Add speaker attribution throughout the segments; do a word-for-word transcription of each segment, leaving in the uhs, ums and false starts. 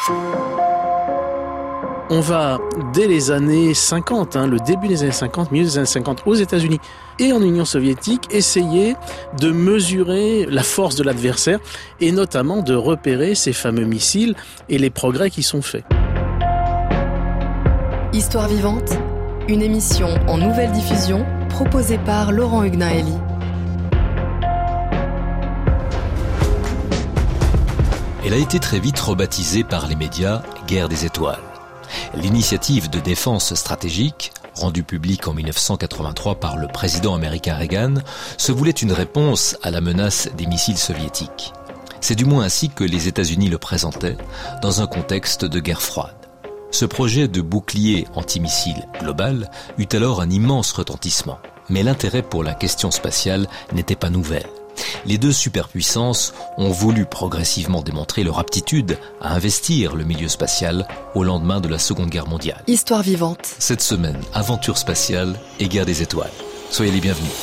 Speaker 1: On va, dès les années cinquante, hein, le début des années cinquante, milieu des années cinquante, aux États-Unis et en Union soviétique, essayer de mesurer la force de l'adversaire et notamment de repérer ces fameux missiles et les progrès qui sont faits.
Speaker 2: Histoire vivante, une émission en nouvelle diffusion proposée par Laurent Hugnaeli.
Speaker 3: Elle a été très vite rebaptisée par les médias « Guerre des étoiles ». L'initiative de défense stratégique, rendue publique en dix-neuf cent quatre-vingt-trois par le président américain Reagan, se voulait une réponse à la menace des missiles soviétiques. C'est du moins ainsi que les États-Unis le présentaient, dans un contexte de guerre froide. Ce projet de bouclier antimissile global eut alors un immense retentissement. Mais l'intérêt pour la question spatiale n'était pas nouvelle. Les deux superpuissances ont voulu progressivement démontrer leur aptitude à investir le milieu spatial au lendemain de la Seconde Guerre mondiale.
Speaker 2: Histoire vivante.
Speaker 3: Cette semaine, aventure spatiale et guerre des étoiles. Soyez les bienvenus.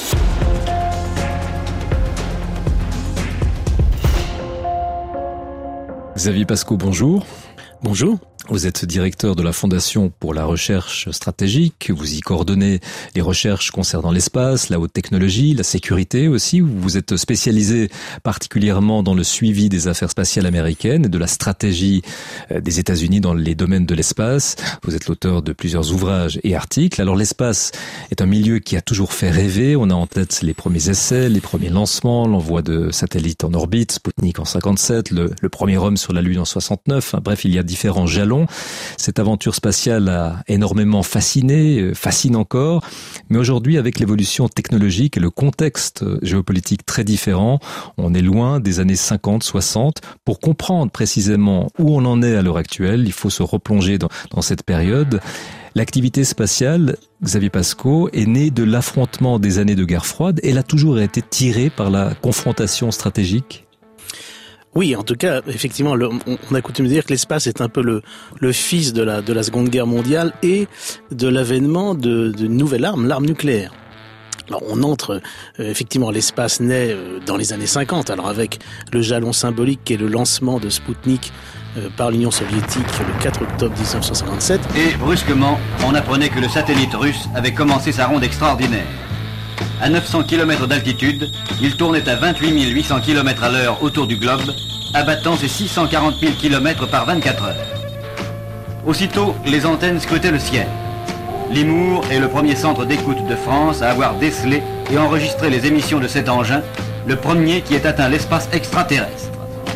Speaker 3: Xavier Pascaud, bonjour.
Speaker 1: Bonjour.
Speaker 3: Vous êtes directeur de la Fondation pour la recherche stratégique. Vous y coordonnez les recherches concernant l'espace, la haute technologie, la sécurité aussi. Vous êtes spécialisé particulièrement dans le suivi des affaires spatiales américaines et de la stratégie des États-Unis dans les domaines de l'espace. Vous êtes l'auteur de plusieurs ouvrages et articles. Alors l'espace est un milieu qui a toujours fait rêver. On a en tête les premiers essais, les premiers lancements, l'envoi de satellites en orbite, Sputnik en cinquante-sept, le, le premier homme sur la Lune en soixante-neuf. Enfin, bref, il y a différents jalons. Cette aventure spatiale a énormément fasciné, fascine encore, mais aujourd'hui avec l'évolution technologique et le contexte géopolitique très différent, on est loin des années cinquante soixante. Pour comprendre précisément où on en est à l'heure actuelle, il faut se replonger dans, dans cette période. L'activité spatiale, Xavier Pascaud, est née de l'affrontement des années de guerre froide. Elle a toujours été tirée par la confrontation stratégique.
Speaker 1: Oui, en tout cas, effectivement, le, on, on a coutume de dire que l'espace est un peu le, le fils de la, de la Seconde Guerre mondiale et de l'avènement de, de nouvelles armes, l'arme nucléaire. Alors on entre, euh, effectivement, l'espace naît euh, dans les années cinquante, alors avec le jalon symbolique qui est le lancement de Sputnik euh, par l'Union soviétique le quatre octobre dix-neuf cent cinquante-sept.
Speaker 4: Et brusquement, on apprenait que le satellite russe avait commencé sa ronde extraordinaire. À neuf cents kilomètres d'altitude, il tournait à vingt-huit mille huit cents kilomètres à l'heure autour du globe, abattant ses six cent quarante mille kilomètres par vingt-quatre heures. Aussitôt, les antennes scrutaient le ciel. Limours est le premier centre d'écoute de France à avoir décelé et enregistré les émissions de cet engin, le premier qui ait atteint l'espace extraterrestre.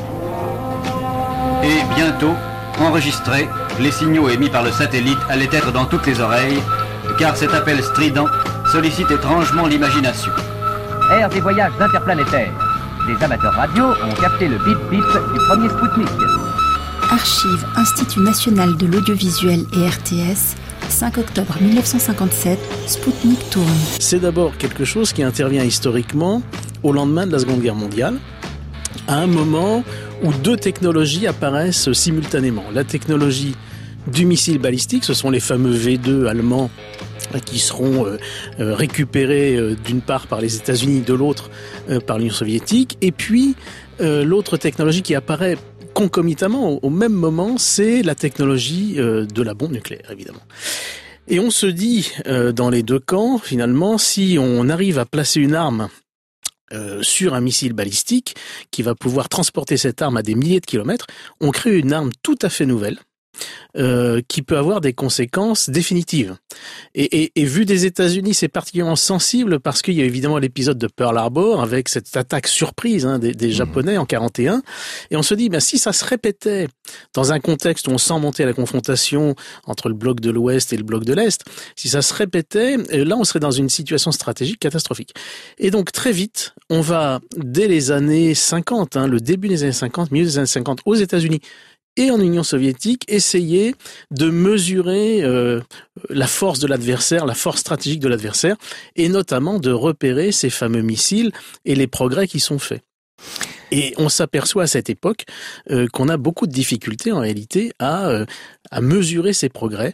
Speaker 4: Et bientôt, enregistrés, les signaux émis par le satellite allaient être dans toutes les oreilles, car cet appel strident sollicite étrangement l'imagination.
Speaker 5: Ère des voyages interplanétaires. Des amateurs radio ont capté le bip-bip du premier Sputnik.
Speaker 6: Archives Institut National de l'Audiovisuel et R T S, cinq octobre dix-neuf cent cinquante-sept, Sputnik tourne.
Speaker 1: C'est d'abord quelque chose qui intervient historiquement au lendemain de la Seconde Guerre mondiale, à un moment où deux technologies apparaissent simultanément. La technologie du missile balistique, ce sont les fameux V deux allemands qui seront euh, euh, récupérés euh, d'une part par les États-Unis, de l'autre euh, par l'Union soviétique. Et puis, euh, l'autre technologie qui apparaît concomitamment au, au même moment, c'est la technologie euh, de la bombe nucléaire, évidemment. Et on se dit, euh, dans les deux camps, finalement, si on arrive à placer une arme euh, sur un missile balistique qui va pouvoir transporter cette arme à des milliers de kilomètres, on crée une arme tout à fait nouvelle, Euh, qui peut avoir des conséquences définitives. Et, et, et vu des États-Unis, c'est particulièrement sensible parce qu'il y a évidemment l'épisode de Pearl Harbor avec cette attaque surprise hein, des, des Japonais en quarante et un. Et on se dit, ben, si ça se répétait dans un contexte où on sent monter la confrontation entre le bloc de l'Ouest et le bloc de l'Est, si ça se répétait, là on serait dans une situation stratégique catastrophique. Et donc très vite, on va, dès les années cinquante, hein, le début des années cinquante, milieu des années cinquante, aux États-Unis, et en Union soviétique, essayer de mesurer euh, la force de l'adversaire, la force stratégique de l'adversaire, et notamment de repérer ces fameux missiles et les progrès qui sont faits. Et on s'aperçoit à cette époque euh, qu'on a beaucoup de difficultés en réalité à, euh, à mesurer ces progrès.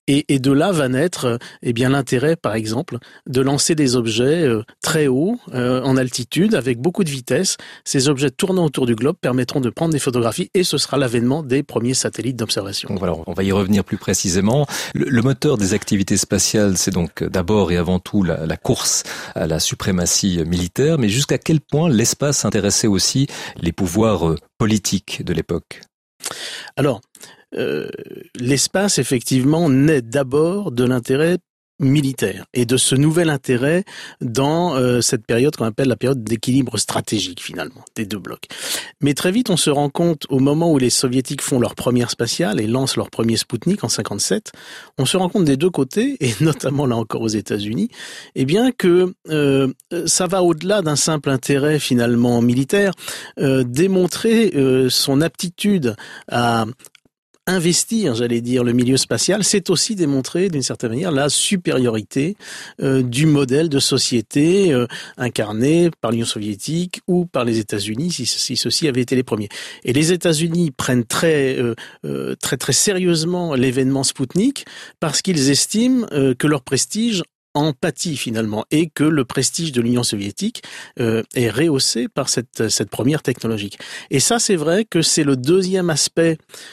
Speaker 1: Et, et de là va naître eh bien l'intérêt, par exemple, de lancer des objets euh, très hauts, euh, en altitude, avec beaucoup de vitesse. Ces objets tournant autour du globe permettront de prendre des photographies et ce sera l'avènement des premiers satellites d'observation.
Speaker 3: Donc voilà, on va y revenir plus précisément. Le, le moteur des activités spatiales, c'est donc d'abord et avant tout la, la course à la suprématie militaire, mais jusqu'à quel point l'espace intéressait aussi les pouvoirs politiques de l'époque ?
Speaker 1: Alors, euh, l'espace, effectivement, naît d'abord de l'intérêt militaire et de ce nouvel intérêt dans euh, cette période qu'on appelle la période d'équilibre stratégique, finalement, des deux blocs. Mais très vite, on se rend compte, au moment où les soviétiques font leur première spatiale et lancent leur premier Spoutnik en cinquante-sept, on se rend compte des deux côtés, et notamment là encore aux États-Unis, eh bien que euh, ça va au-delà d'un simple intérêt finalement militaire, euh, démontrer euh, son aptitude à investir, j'allais dire, le milieu spatial, c'est aussi démontrer d'une certaine manière la supériorité euh, du modèle de société euh, incarné par l'Union soviétique ou par les États-Unis, si, si ceux-ci avaient été les premiers. Et les États-Unis prennent très euh, euh, très très sérieusement l'événement Spoutnik parce qu'ils estiment euh, que leur prestige en pâtit finalement et que le prestige de l'Union soviétique euh, est rehaussé par cette cette première technologie. Et ça, c'est vrai que c'est le deuxième aspect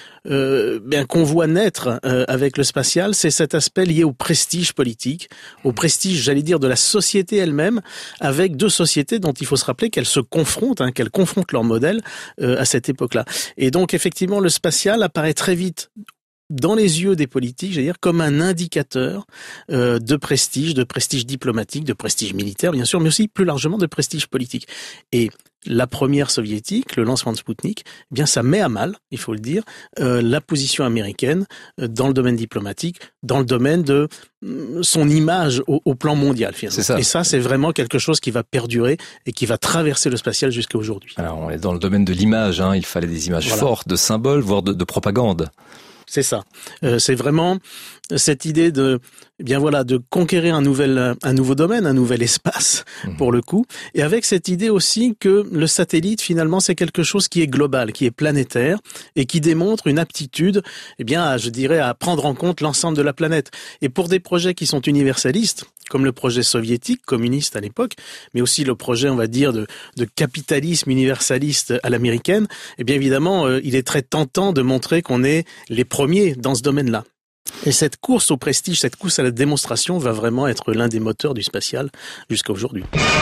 Speaker 1: Euh, bien qu'on voit naître euh, avec le spatial, c'est cet aspect lié au prestige politique, au prestige, j'allais dire, de la société elle-même, avec deux sociétés dont il faut se rappeler qu'elles se confrontent, hein, qu'elles confrontent leur modèle euh, à cette époque-là. Et donc, effectivement, le spatial apparaît très vite dans les yeux des politiques, j'allais dire, comme un indicateur euh, de prestige, de prestige diplomatique, de prestige militaire, bien sûr, mais aussi plus largement de prestige politique. Et la première soviétique, le lancement de Spoutnik, eh bien ça met à mal, il faut le dire, euh, la position américaine euh, dans le domaine diplomatique, dans le domaine de euh, son image au, au plan mondial, finalement.
Speaker 3: C'est ça.
Speaker 1: Et ça, c'est vraiment quelque chose qui va perdurer et qui va traverser le spatial jusqu'à aujourd'hui.
Speaker 3: Alors, on est dans le domaine de l'image, hein. Il fallait des images
Speaker 1: Voilà.
Speaker 3: fortes, de symboles, voire de, de propagande.
Speaker 1: C'est ça. Euh, c'est vraiment cette idée de, eh bien voilà, de conquérir un nouvel, un nouveau domaine, un nouvel espace, mmh. pour le coup. Et avec cette idée aussi que le satellite, finalement, c'est quelque chose qui est global, qui est planétaire et qui démontre une aptitude, eh bien, à, je dirais, à prendre en compte l'ensemble de la planète. Et pour des projets qui sont universalistes, comme le projet soviétique, communiste à l'époque, mais aussi le projet, on va dire, de, de capitalisme universaliste à l'américaine, eh bien, évidemment, euh, il est très tentant de montrer qu'on est les premiers dans ce domaine-là. Et cette course au prestige, cette course à la démonstration va vraiment être l'un des moteurs du spatial jusqu'à aujourd'hui.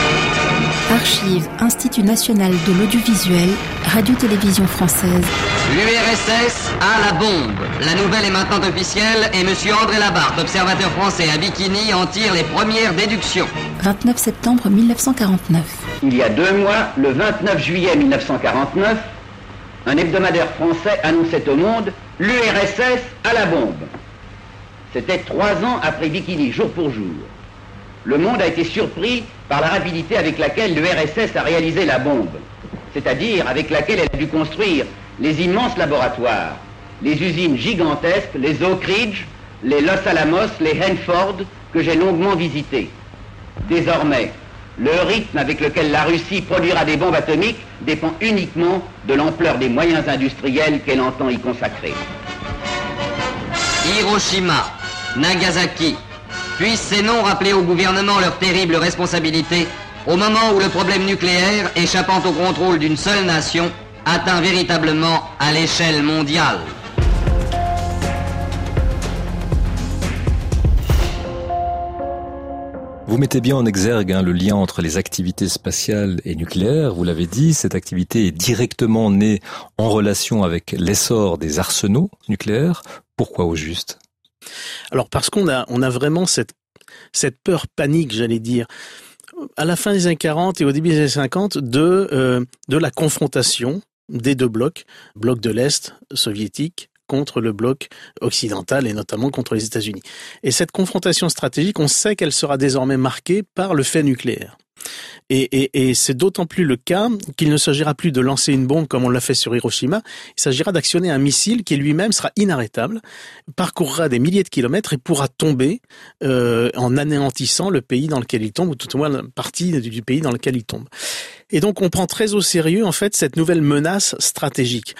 Speaker 6: Archives, Institut national de l'audiovisuel, Radio-Télévision française.
Speaker 5: L'U R S S a la bombe. La nouvelle est maintenant officielle et M. André Labarthe, observateur français à Bikini, en tire les premières déductions.
Speaker 6: vingt-neuf septembre mille neuf cent quarante-neuf.
Speaker 7: Il y a deux mois, le vingt-neuf juillet mille neuf cent quarante-neuf, un hebdomadaire français annonçait au monde « L'U R S S a la bombe ». C'était trois ans après Bikini, jour pour jour. Le monde a été surpris par la rapidité avec laquelle l'U R S S a réalisé la bombe, c'est-à-dire avec laquelle elle a dû construire les immenses laboratoires, les usines gigantesques, les Oak Ridge, les Los Alamos, les Hanford, que j'ai longuement visités. Désormais, le rythme avec lequel la Russie produira des bombes atomiques dépend uniquement de l'ampleur des moyens industriels qu'elle entend y consacrer.
Speaker 5: Hiroshima, Nagasaki, puissent ces noms rappeler au gouvernement leur terrible responsabilité au moment où le problème nucléaire, échappant au contrôle d'une seule nation, atteint véritablement à l'échelle mondiale.
Speaker 3: Vous mettez bien en exergue hein, le lien entre les activités spatiales et nucléaires. Vous l'avez dit, cette activité est directement née en relation avec l'essor des arsenaux nucléaires. Pourquoi au juste ?
Speaker 1: Alors parce qu'on a, on a vraiment cette, cette peur panique, j'allais dire, à la fin des années quarante et au début des années cinquante, de, euh, de la confrontation des deux blocs, bloc de l'Est soviétique contre le bloc occidental et notamment contre les États-Unis. Et cette confrontation stratégique, on sait qu'elle sera désormais marquée par le fait nucléaire. Et, et, et c'est d'autant plus le cas qu'il ne s'agira plus de lancer une bombe comme on l'a fait sur Hiroshima, il s'agira d'actionner un missile qui lui-même sera inarrêtable, parcourra des milliers de kilomètres et pourra tomber euh, en anéantissant le pays dans lequel il tombe, ou tout au moins la partie du pays dans lequel il tombe. Et donc on prend très au sérieux en fait cette nouvelle menace stratégique.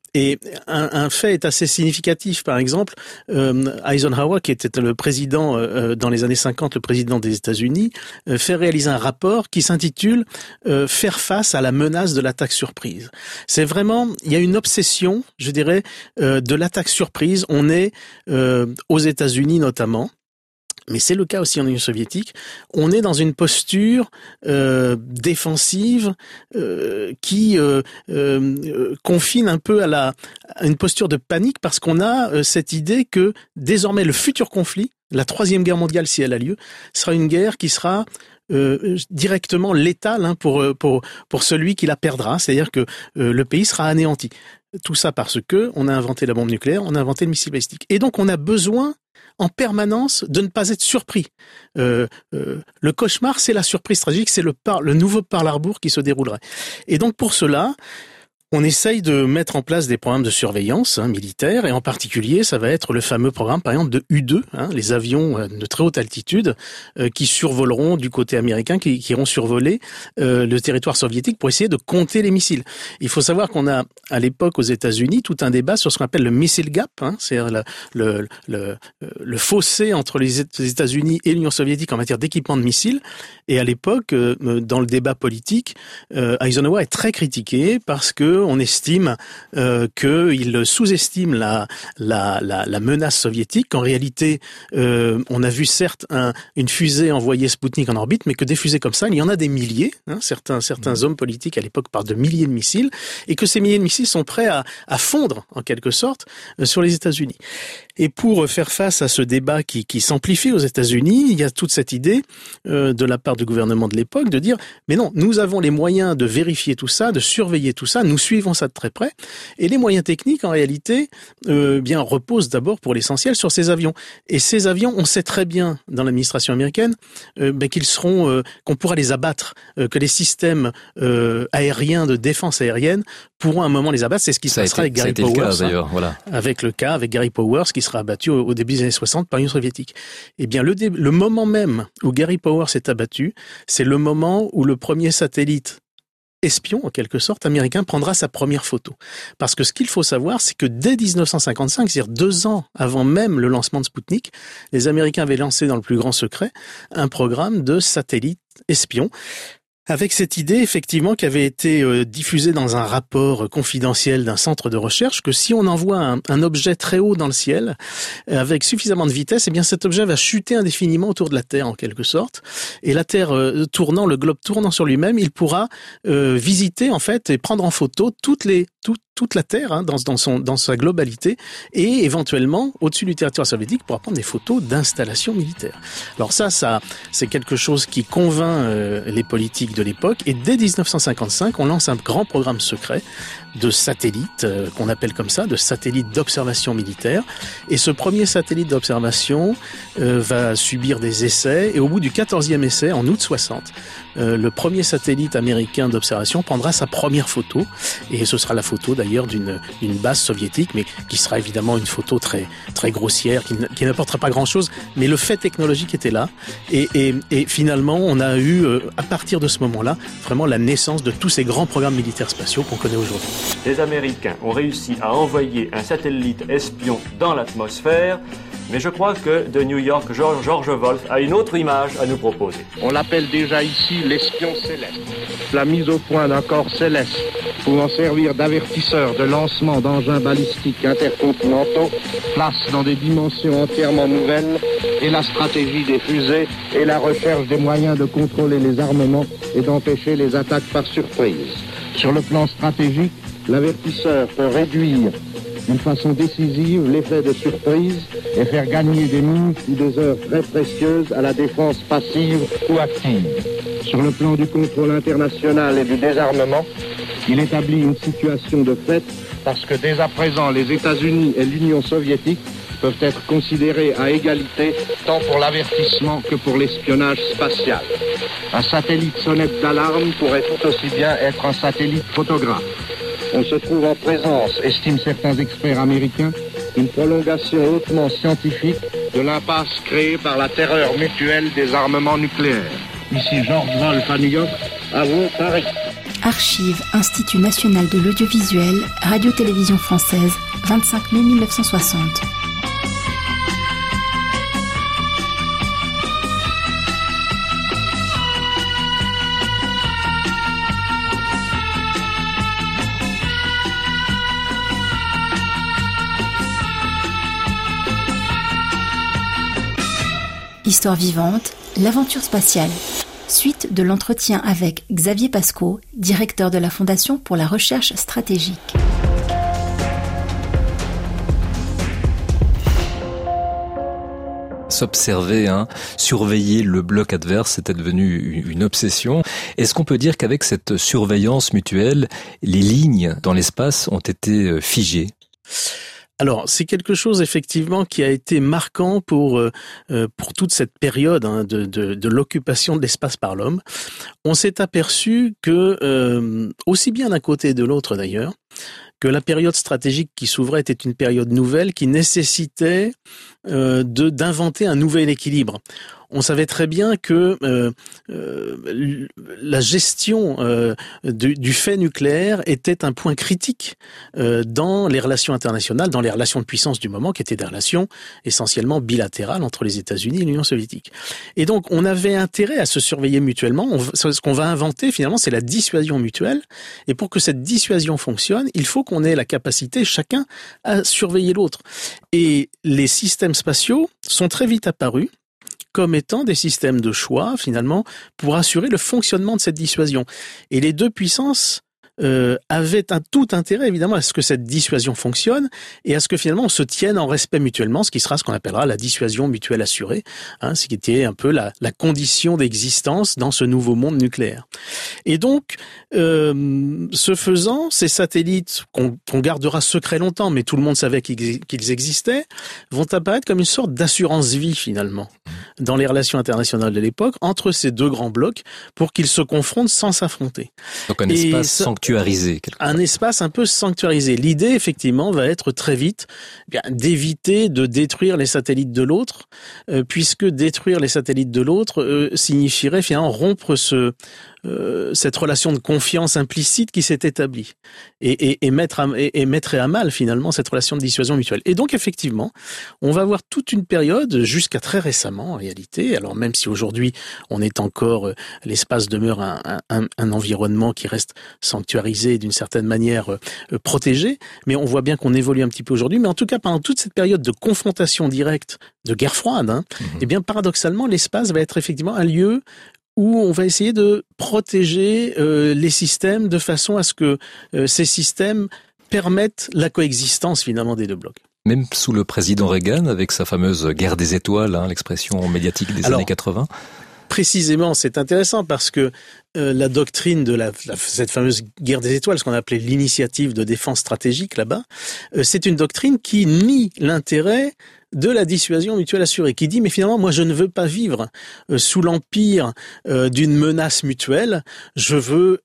Speaker 1: Et un, un fait est assez significatif. Par exemple, euh, Eisenhower, qui était le président euh, dans les années cinquante, le président des États-Unis, euh, fait réaliser un rapport qui s'intitule euh, « Faire face à la menace de l'attaque surprise ». C'est vraiment, il y a une obsession, je dirais, euh, de l'attaque surprise. On est euh, aux États-Unis notamment. Mais c'est le cas aussi en Union soviétique. On est dans une posture euh, défensive euh, qui euh, euh, confine un peu à, la, à une posture de panique parce qu'on a euh, cette idée que désormais le futur conflit, la troisième guerre mondiale si elle a lieu, sera une guerre qui sera euh, directement létale hein, pour pour pour celui qui la perdra, c'est-à-dire que euh, le pays sera anéanti. Tout ça parce que on a inventé la bombe nucléaire, on a inventé le missile balistique, et donc on a besoin en permanence de ne pas être surpris. Euh, euh, le cauchemar, c'est la surprise tragique, c'est le, par, le nouveau Pearl Harbor qui se déroulerait. Et donc pour cela, on essaye de mettre en place des programmes de surveillance hein, militaire, et en particulier, ça va être le fameux programme, par exemple, de U deux, hein, les avions de très haute altitude euh, qui survoleront du côté américain, qui, qui iront survoler euh, le territoire soviétique pour essayer de compter les missiles. Il faut savoir qu'on a, à l'époque, aux États-Unis, tout un débat sur ce qu'on appelle le missile gap, hein, c'est-à-dire le, le, le, le fossé entre les États-Unis et l'Union soviétique en matière d'équipement de missiles. Et à l'époque, euh, dans le débat politique, euh, Eisenhower est très critiqué parce que on estime euh, qu'il sous-estime la, la, la, la menace soviétique, qu'en réalité, euh, on a vu certes un, une fusée envoyer Sputnik en orbite, mais que des fusées comme ça, il y en a des milliers. Hein, certains, certains mmh. hommes politiques à l'époque parlent de milliers de missiles, et que ces milliers de missiles sont prêts à, à fondre, en quelque sorte, euh, sur les États-Unis. Et pour faire face à ce débat qui, qui s'amplifie aux États-Unis, il y a toute cette idée euh, de la part du gouvernement de l'époque de dire « Mais non, nous avons les moyens de vérifier tout ça, de surveiller tout ça, nous suivons ça de très près. » Et les moyens techniques, en réalité, euh, bien reposent d'abord pour l'essentiel sur ces avions. Et ces avions, on sait très bien dans l'administration américaine euh, ben, qu'ils seront, euh, qu'on pourra les abattre, euh, que les systèmes euh, aériens de défense aérienne pourront à un moment les abattre. C'est ce qui se passera avec Gary Powers,
Speaker 3: le cas, d'ailleurs,
Speaker 1: hein,
Speaker 3: voilà.
Speaker 1: avec le cas avec Gary Powers qui sera abattu au, au début des années soixante par l'Union soviétique. Eh bien, le, dé- le moment même où Gary Powers est abattu, c'est le moment où le premier satellite espion, en quelque sorte, américain, prendra sa première photo. Parce que ce qu'il faut savoir, c'est que dès dix-neuf cent cinquante-cinq, c'est-à-dire deux ans avant même le lancement de Sputnik, les Américains avaient lancé dans le plus grand secret un programme de satellite espion, avec cette idée, effectivement, qui avait été euh, diffusée dans un rapport confidentiel d'un centre de recherche, que si on envoie un, un objet très haut dans le ciel, euh, avec suffisamment de vitesse, eh bien cet objet va chuter indéfiniment autour de la Terre, en quelque sorte. Et la Terre euh, tournant, le globe tournant sur lui-même, il pourra euh, visiter, en fait, et prendre en photo toutes les, tout, toute la Terre, hein, dans, dans, son, dans sa globalité, et éventuellement, au-dessus du territoire soviétique, pourra prendre des photos d'installations militaires. Alors ça, ça, c'est quelque chose qui convainc euh, les politiques de l'époque, et dès dix-neuf cent cinquante-cinq, on lance un grand programme secret de satellites, euh, qu'on appelle comme ça, de satellites d'observation militaire. Et ce premier satellite d'observation euh, va subir des essais, et au bout du quatorzième essai, en août soixante, euh, le premier satellite américain d'observation prendra sa première photo, et ce sera la photo d'ailleurs d'une, d'une base soviétique, mais qui sera évidemment une photo très, très grossière, qui, qui n'apportera pas grand-chose, mais le fait technologique était là, et, et, et finalement, on a eu, euh, à partir de ce moment-là, vraiment la naissance de tous ces grands programmes militaires spatiaux qu'on connaît aujourd'hui.
Speaker 8: Les Américains ont réussi à envoyer un satellite espion dans l'atmosphère, mais je crois que de New York, George, George Wolf a une autre image à nous proposer.
Speaker 9: On l'appelle déjà ici l'espion céleste. La mise au point d'un corps céleste pouvant servir d'avertisseur de lancement d'engins balistiques intercontinentaux place dans des dimensions entièrement nouvelles et la stratégie des fusées et la recherche des moyens de contrôler les armements et d'empêcher les attaques par surprise. Sur le plan stratégique, l'avertisseur peut réduire d'une façon décisive l'effet de surprise et faire gagner des minutes ou des heures très précieuses à la défense passive ou active. Sur le plan du contrôle international et du désarmement, il établit une situation de fait parce que dès à présent, les États-Unis et l'Union soviétique peuvent être considérés à égalité tant pour l'avertissement que pour l'espionnage spatial. Un satellite sonnette d'alarme pourrait tout aussi bien être un satellite photographe. On se trouve en présence, estiment certains experts américains, d'une prolongation hautement scientifique de l'impasse créée par la terreur mutuelle des armements nucléaires. Ici George Wolf à New York, à vous, Paris.
Speaker 6: Archives, Institut national de l'audiovisuel, Radio-Télévision française, vingt-cinq mai mille neuf cent soixante. Histoire vivante, l'aventure spatiale. Suite de l'entretien avec Xavier Pascot, directeur de la Fondation pour la recherche stratégique.
Speaker 3: S'observer, hein, surveiller le bloc adverse, c'était devenu une obsession. Est-ce qu'on peut dire qu'avec cette surveillance mutuelle, les lignes dans l'espace ont été figées ?
Speaker 1: Alors, c'est quelque chose effectivement qui a été marquant pour euh, pour toute cette période hein, de, de de l'occupation de l'espace par l'homme. On s'est aperçu que euh, aussi bien d'un côté et de l'autre d'ailleurs, que la période stratégique qui s'ouvrait était une période nouvelle qui nécessitait euh, de d'inventer un nouvel équilibre. On savait très bien que euh, euh, la gestion euh, du, du fait nucléaire était un point critique euh, dans les relations internationales, dans les relations de puissance du moment, qui étaient des relations essentiellement bilatérales entre les États-Unis et l'Union soviétique. Et donc, on avait intérêt à se surveiller mutuellement. On, ce qu'on va inventer, finalement, c'est la dissuasion mutuelle. Et pour que cette dissuasion fonctionne, il faut qu'on ait la capacité, chacun, à surveiller l'autre. Et les systèmes spatiaux sont très vite apparus comme étant des systèmes de choix, finalement, pour assurer le fonctionnement de cette dissuasion. Et les deux puissances euh, avaient un tout intérêt, évidemment, à ce que cette dissuasion fonctionne et à ce que, finalement, on se tienne en respect mutuellement, ce qui sera ce qu'on appellera la dissuasion mutuelle assurée, hein, ce qui était un peu la, la condition d'existence dans ce nouveau monde nucléaire. Et donc, euh, ce faisant, ces satellites, qu'on, qu'on gardera secret longtemps, mais tout le monde savait qu'ils, qu'ils existaient, vont apparaître comme une sorte d'assurance-vie, finalement, dans les relations internationales de l'époque, entre ces deux grands blocs, pour qu'ils se confrontent sans s'affronter.
Speaker 3: Donc un
Speaker 1: Et
Speaker 3: espace
Speaker 1: ça,
Speaker 3: sanctuarisé.
Speaker 1: Un espace un peu sanctuarisé. L'idée, effectivement, va être très vite eh bien, d'éviter de détruire les satellites de l'autre, euh, puisque détruire les satellites de l'autre euh, signifierait finalement rompre ce... Euh, cette relation de confiance implicite qui s'est établie et, et, et, mettre à, et, et mettrait à mal finalement cette relation de dissuasion mutuelle. Et donc effectivement, on va avoir toute une période jusqu'à très récemment en réalité, alors même si aujourd'hui on est encore, euh, l'espace demeure un, un, un environnement qui reste sanctuarisé d'une certaine manière euh, protégé, mais on voit bien qu'on évolue un petit peu aujourd'hui, mais en tout cas pendant toute cette période de confrontation directe, de guerre froide, hein, mmh. eh bien paradoxalement l'espace va être effectivement un lieu où on va essayer de protéger euh, les systèmes de façon à ce que euh, ces systèmes permettent la coexistence finalement des deux blocs.
Speaker 3: Même sous le président Reagan, avec sa fameuse guerre des étoiles, hein, l'expression médiatique des
Speaker 1: Alors,
Speaker 3: années quatre-vingts.
Speaker 1: Précisément, c'est intéressant parce que euh, la doctrine de la, la, cette fameuse guerre des étoiles, ce qu'on appelait l'initiative de défense stratégique là-bas, euh, c'est une doctrine qui nie l'intérêt de la dissuasion mutuelle assurée, qui dit mais finalement moi je ne veux pas vivre euh, sous l'empire euh, d'une menace mutuelle, je veux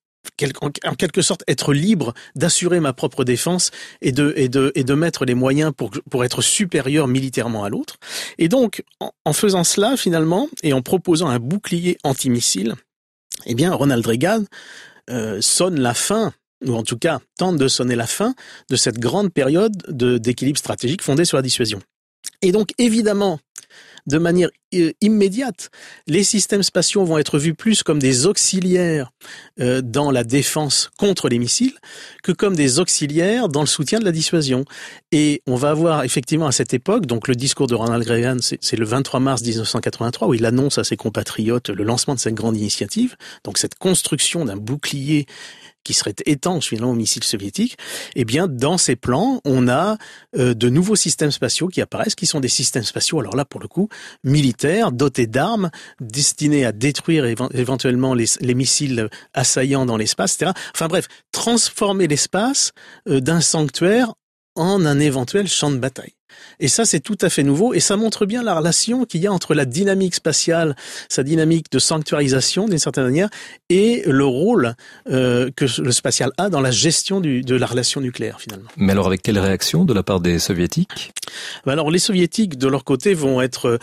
Speaker 1: en quelque sorte être libre d'assurer ma propre défense et de et de et de mettre les moyens pour pour être supérieur militairement à l'autre. Et donc en, en faisant cela finalement et en proposant un bouclier antimissile, eh bien Ronald Reagan euh, sonne la fin, ou en tout cas tente de sonner la fin de cette grande période de d'équilibre stratégique fondée sur la dissuasion. Et donc évidemment, de manière euh, immédiate, les systèmes spatiaux vont être vus plus comme des auxiliaires euh, dans la défense contre les missiles que comme des auxiliaires dans le soutien de la dissuasion. Et on va avoir effectivement à cette époque, donc le discours de Ronald Reagan, c'est, c'est le vingt-trois mars dix-neuf cent quatre-vingt-trois, où il annonce à ses compatriotes le lancement de cette grande initiative, donc cette construction d'un bouclier qui serait étanche finalement aux missiles soviétiques, eh bien dans ces plans, on a euh, de nouveaux systèmes spatiaux qui apparaissent, qui sont des systèmes spatiaux, alors là pour le coup, militaires, dotés d'armes, destinés à détruire éve- éventuellement les, les missiles assaillants dans l'espace, et cetera. Enfin bref, transformer l'espace euh, d'un sanctuaire en un éventuel champ de bataille. Et ça, c'est tout à fait nouveau. Et ça montre bien la relation qu'il y a entre la dynamique spatiale, sa dynamique de sanctuarisation, d'une certaine manière, et le rôle euh, que le spatial a dans la gestion du, de la relation nucléaire, finalement.
Speaker 3: Mais alors, avec quelle réaction de la part des soviétiques ?
Speaker 1: Alors, les soviétiques, de leur côté, vont être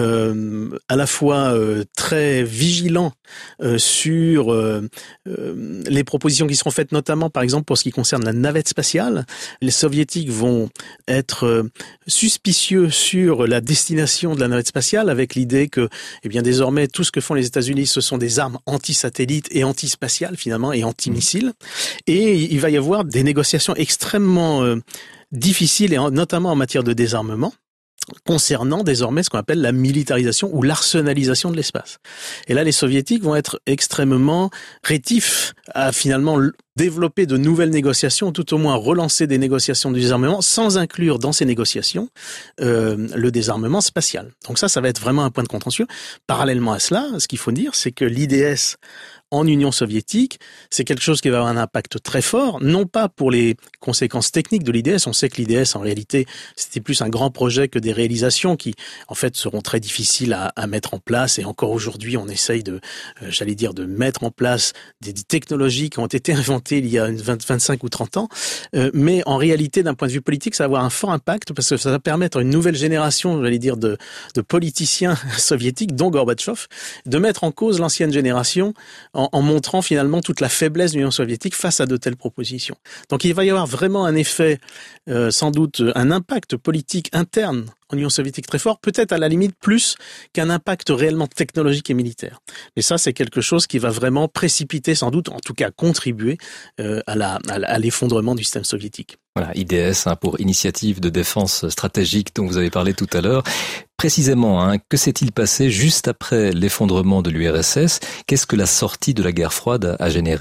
Speaker 1: euh, à la fois euh, très vigilants euh, sur euh, euh, les propositions qui seront faites, notamment, par exemple, pour ce qui concerne la navette spatiale. Les soviétiques vont être euh, suspicieux sur la destination de la navette spatiale, avec l'idée que, eh bien, désormais, tout ce que font les États-Unis, ce sont des armes anti-satellites et anti-spatiales, finalement, et anti-missiles. Et il va y avoir des négociations extrêmement euh, difficiles, et en, notamment en matière de désarmement, concernant désormais ce qu'on appelle la militarisation ou l'arsenalisation de l'espace. Et là, les soviétiques vont être extrêmement rétifs à finalement développer de nouvelles négociations, tout au moins relancer des négociations de désarmement, sans inclure dans ces négociations euh, le désarmement spatial. Donc ça, ça va être vraiment un point de contentieux. Parallèlement à cela, ce qu'il faut dire, c'est que l'I D S en Union soviétique, c'est quelque chose qui va avoir un impact très fort, non pas pour les conséquences techniques de l'I D S. On sait que l'I D S, en réalité, c'était plus un grand projet que des réalisations qui, en fait, seront très difficiles à, à mettre en place. Et encore aujourd'hui, on essaye de, euh, j'allais dire, de mettre en place des, des technologies qui ont été inventées il y a vingt, vingt-cinq ou trente ans. Euh, mais en réalité, d'un point de vue politique, ça va avoir un fort impact parce que ça va permettre à une nouvelle génération, j'allais dire, de, de politiciens soviétiques, dont Gorbatchev, de mettre en cause l'ancienne génération En, en montrant finalement toute la faiblesse de l'Union soviétique face à de telles propositions. Donc il va y avoir vraiment un effet, euh, sans doute un impact politique interne en Union soviétique très fort, peut-être à la limite plus qu'un impact réellement technologique et militaire. Mais ça, c'est quelque chose qui va vraiment précipiter, sans doute, en tout cas contribuer euh, à, la, à, la, à l'effondrement du système soviétique.
Speaker 3: Voilà, I D S hein, pour Initiative de défense stratégique dont vous avez parlé tout à l'heure. Précisément, hein, que s'est-il passé juste après l'effondrement de l'U R S S ? Qu'est-ce que la sortie de la guerre froide a généré ?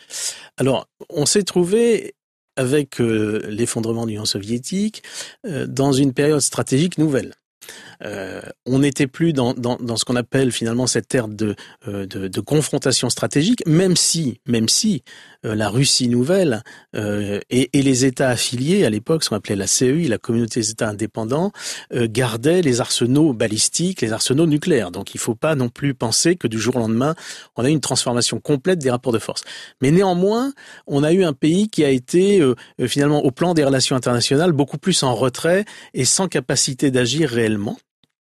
Speaker 1: Alors, on s'est trouvé avec euh, l'effondrement de l'Union soviétique euh, dans une période stratégique nouvelle. Euh, on n'était plus dans, dans, dans ce qu'on appelle finalement cette ère de, euh, de, de confrontation stratégique, même si, même si euh, la Russie nouvelle euh, et, et les États affiliés à l'époque, ce qu'on appelait la C E I, la Communauté des États indépendants, euh, gardaient les arsenaux balistiques, les arsenaux nucléaires. Donc il ne faut pas non plus penser que du jour au lendemain, on a eu une transformation complète des rapports de force. Mais néanmoins, on a eu un pays qui a été euh, finalement au plan des relations internationales beaucoup plus en retrait et sans capacité d'agir réellement.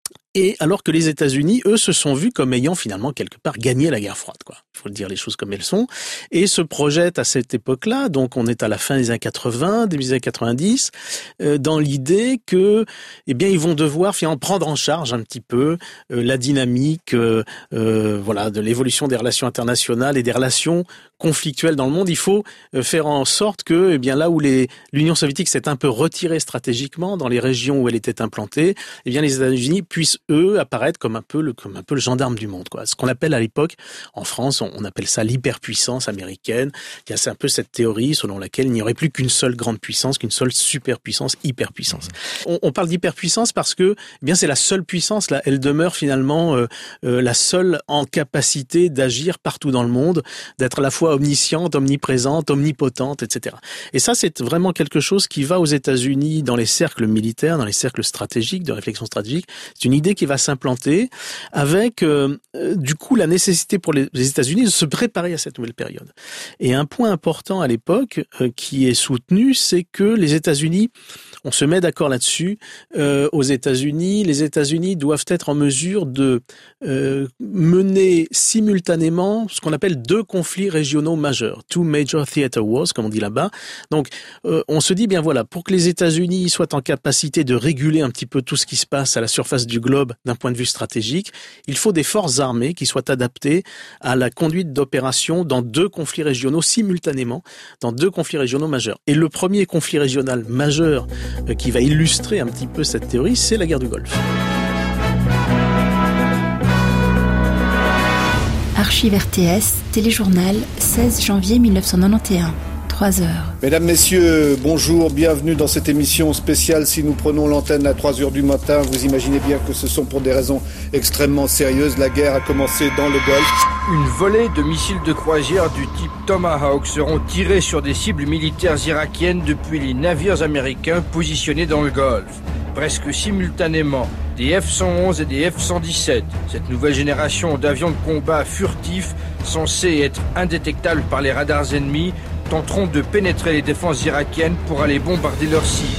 Speaker 1: Et alors que les États-Unis, eux, se sont vus comme ayant finalement quelque part gagné la guerre froide, quoi. Il faut le dire les choses comme elles sont. Et se projettent à cette époque-là, donc on est à la fin des années quatre-vingts, début des années quatre-vingt-dix, euh, dans l'idée que, eh bien, ils vont devoir finalement prendre en charge un petit peu euh, la dynamique, euh, euh, voilà, de l'évolution des relations internationales et des relations conflictuelles dans le monde. Il faut euh, faire en sorte que, eh bien, là où les, l'Union soviétique s'est un peu retirée stratégiquement dans les régions où elle était implantée, eh bien, les États-Unis puissent eux apparaître comme un peu le comme un peu le gendarme du monde, quoi. Ce qu'on appelle à l'époque en France, on, on appelle ça l'hyperpuissance américaine. Il y a c'est un peu cette théorie selon laquelle il n'y aurait plus qu'une seule grande puissance, qu'une seule superpuissance, hyperpuissance. On, on parle d'hyperpuissance parce que eh bien c'est la seule puissance là, elle demeure finalement euh, euh, la seule en capacité d'agir partout dans le monde, d'être à la fois omnisciente, omniprésente, omnipotente, et cetera. Et ça c'est vraiment quelque chose qui va aux États-Unis dans les cercles militaires, dans les cercles stratégiques, de réflexion stratégique. C'est une idée qui va s'implanter avec euh, du coup la nécessité pour les, les États-Unis de se préparer à cette nouvelle période. Et un point important à l'époque euh, qui est soutenu, c'est que les États-Unis, on se met d'accord là-dessus, euh, aux États-Unis, les États-Unis doivent être en mesure de euh, mener simultanément ce qu'on appelle deux conflits régionaux majeurs, two major theater wars, comme on dit là-bas. Donc, euh, on se dit bien voilà, pour que les États-Unis soient en capacité de réguler un petit peu tout ce qui se passe à la surface du globe d'un point de vue stratégique, il faut des forces armées qui soient adaptées à la conduite d'opérations dans deux conflits régionaux simultanément, dans deux conflits régionaux majeurs. Et le premier conflit régional majeur euh, qui va illustrer un petit peu cette théorie, c'est la guerre du Golfe.
Speaker 6: Archives R T S, téléjournal, seize janvier mille neuf cent quatre-vingt-onze. trois heures.
Speaker 10: Mesdames, Messieurs, bonjour, bienvenue dans cette émission spéciale. Si nous prenons l'antenne à trois heures du matin, vous imaginez bien que ce sont pour des raisons extrêmement sérieuses. La guerre a commencé dans le Golfe.
Speaker 11: Une volée de missiles de croisière du type Tomahawk seront tirés sur des cibles militaires irakiennes depuis les navires américains positionnés dans le Golfe. presque simultanément des F cent onze et des F cent dix-sept. Cette nouvelle génération d'avions de combat furtifs, censés être indétectables par les radars ennemis, tenteront de pénétrer les défenses irakiennes pour aller bombarder leurs cibles.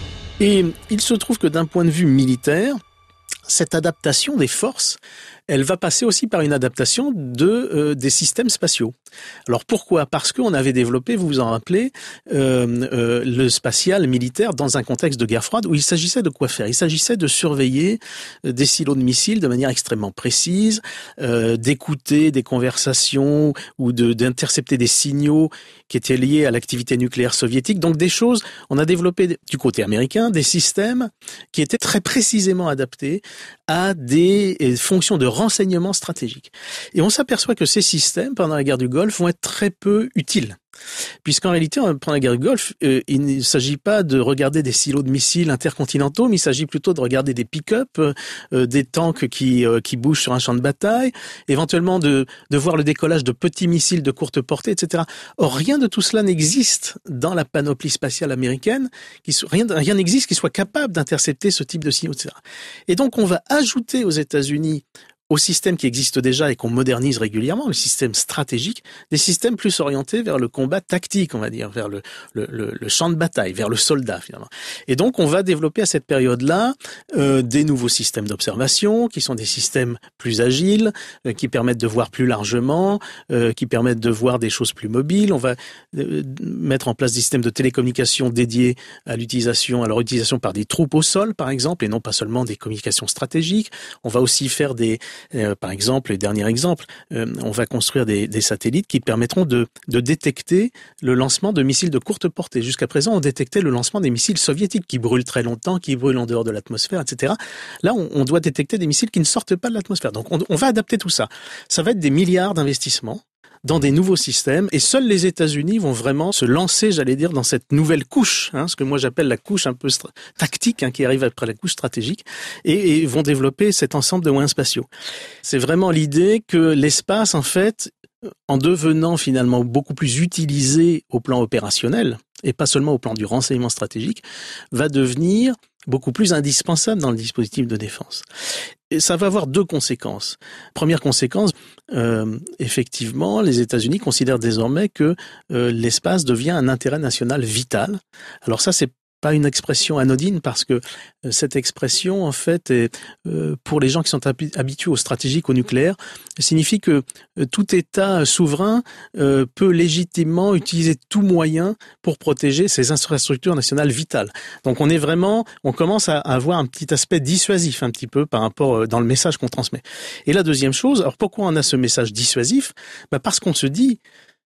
Speaker 1: Et il se trouve que d'un point de vue militaire, cette adaptation des forces, elle va passer aussi par une adaptation de euh, des systèmes spatiaux. Alors pourquoi ? Parce qu'on avait développé, vous vous en rappelez, euh, euh, le spatial militaire dans un contexte de guerre froide où il s'agissait de quoi faire ? Il s'agissait de surveiller des silos de missiles de manière extrêmement précise, euh, d'écouter des conversations ou de, d'intercepter des signaux qui étaient liés à l'activité nucléaire soviétique. Donc des choses, on a développé du côté américain des systèmes qui étaient très précisément adaptés à des fonctions de renseignement stratégique. Et on s'aperçoit que ces systèmes, pendant la guerre du Golfe, vont être très peu utiles. Puisqu'en réalité, pendant la guerre du Golfe, euh, il ne s'agit pas de regarder des silos de missiles intercontinentaux, mais il s'agit plutôt de regarder des pick-up, euh, des tanks qui euh, qui bougent sur un champ de bataille, éventuellement de de voir le décollage de petits missiles de courte portée, et cetera. Or, rien de tout cela n'existe dans la panoplie spatiale américaine. Qui so- rien rien n'existe qui soit capable d'intercepter ce type de signaux, et cetera. Et donc, on va ajouter aux États-Unis, aux systèmes qui existent déjà et qu'on modernise régulièrement, les systèmes stratégiques, des systèmes plus orientés vers le combat tactique, on va dire, vers le, le, le, le champ de bataille, vers le soldat finalement. Et donc on va développer à cette période-là euh, des nouveaux systèmes d'observation, qui sont des systèmes plus agiles, euh, qui permettent de voir plus largement, euh, qui permettent de voir des choses plus mobiles. On va euh, mettre en place des systèmes de télécommunication dédiés à l'utilisation, à leur utilisation par des troupes au sol, par exemple, et non pas seulement des communications stratégiques. On va aussi faire des Euh, par exemple, le dernier exemple, euh, on va construire des, des satellites qui permettront de, de détecter le lancement de missiles de courte portée. Jusqu'à présent, on détectait le lancement des missiles soviétiques qui brûlent très longtemps, qui brûlent en dehors de l'atmosphère, et cetera. Là, on, on doit détecter des missiles qui ne sortent pas de l'atmosphère. Donc, on, on va adapter tout ça. Ça va être des milliards d'investissements dans des nouveaux systèmes, et seuls les États-Unis vont vraiment se lancer, j'allais dire, dans cette nouvelle couche, hein, ce que moi j'appelle la couche un peu stra- tactique, hein, qui arrive après la couche stratégique, et, et vont développer cet ensemble de moyens spatiaux. C'est vraiment l'idée que l'espace, en fait, en devenant finalement beaucoup plus utilisé au plan opérationnel, et pas seulement au plan du renseignement stratégique, va devenir beaucoup plus indispensable dans le dispositif de défense. Et ça va avoir deux conséquences. Première conséquence, euh, effectivement, les États-Unis considèrent désormais que euh, l'espace devient un intérêt national vital. Alors ça, c'est pas une expression anodine, parce que euh, cette expression, en fait, est, euh, pour les gens qui sont habi- habitués au stratégique, au nucléaire, signifie que euh, tout État souverain euh, peut légitimement utiliser tout moyen pour protéger ses infrastructures nationales vitales. Donc on est vraiment, on commence à avoir un petit aspect dissuasif un petit peu par rapport euh, dans le message qu'on transmet. Et la deuxième chose, alors pourquoi on a ce message dissuasif ? Bah parce qu'on se dit,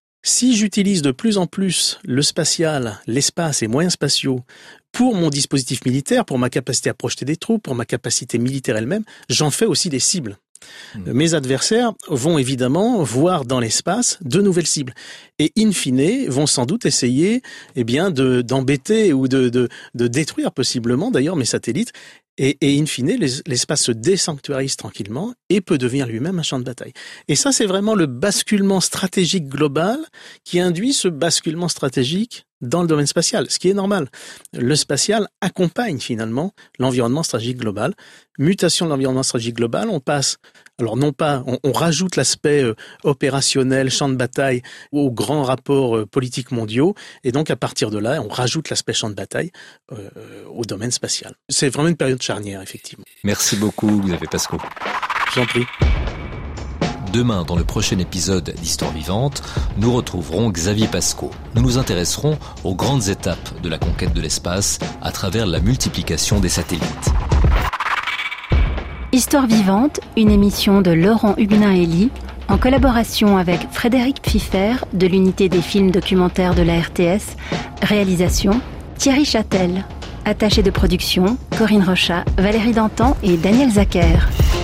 Speaker 1: si j'utilise de plus en plus le spatial, l'espace et moyens spatiaux pour mon dispositif militaire, pour ma capacité à projeter des troupes, pour ma capacité militaire elle-même, j'en fais aussi des cibles. Mmh. Mes adversaires vont évidemment voir dans l'espace de nouvelles cibles et in fine vont sans doute essayer eh bien de d'embêter ou de de, de détruire possiblement d'ailleurs mes satellites. Et, et in fine, l'espace se désanctuarise tranquillement et peut devenir lui-même un champ de bataille. Et ça, c'est vraiment le basculement stratégique global qui induit ce basculement stratégique dans le domaine spatial, ce qui est normal. Le spatial accompagne finalement l'environnement stratégique global. Mutation de l'environnement stratégique global, on passe, alors non pas, on, on rajoute l'aspect euh, opérationnel, champ de bataille aux grands rapports euh, politiques mondiaux, et donc à partir de là, on rajoute l'aspect champ de bataille euh, au domaine spatial. C'est vraiment une période charnière, effectivement.
Speaker 3: Merci beaucoup, Xavier Pascaud.
Speaker 1: J'en prie.
Speaker 3: Demain, dans le prochain épisode d'Histoire vivante, nous retrouverons Xavier Pascaud. Nous nous intéresserons aux grandes étapes de la conquête de l'espace à travers la multiplication des satellites.
Speaker 6: Histoire vivante, une émission de Laurent Huguenin-Elie, en collaboration avec Frédéric Pfiffer de l'unité des films documentaires de la R T S, réalisation Thierry Châtel, attaché de production Corinne Rochat, Valérie Dantan et Daniel Zacher.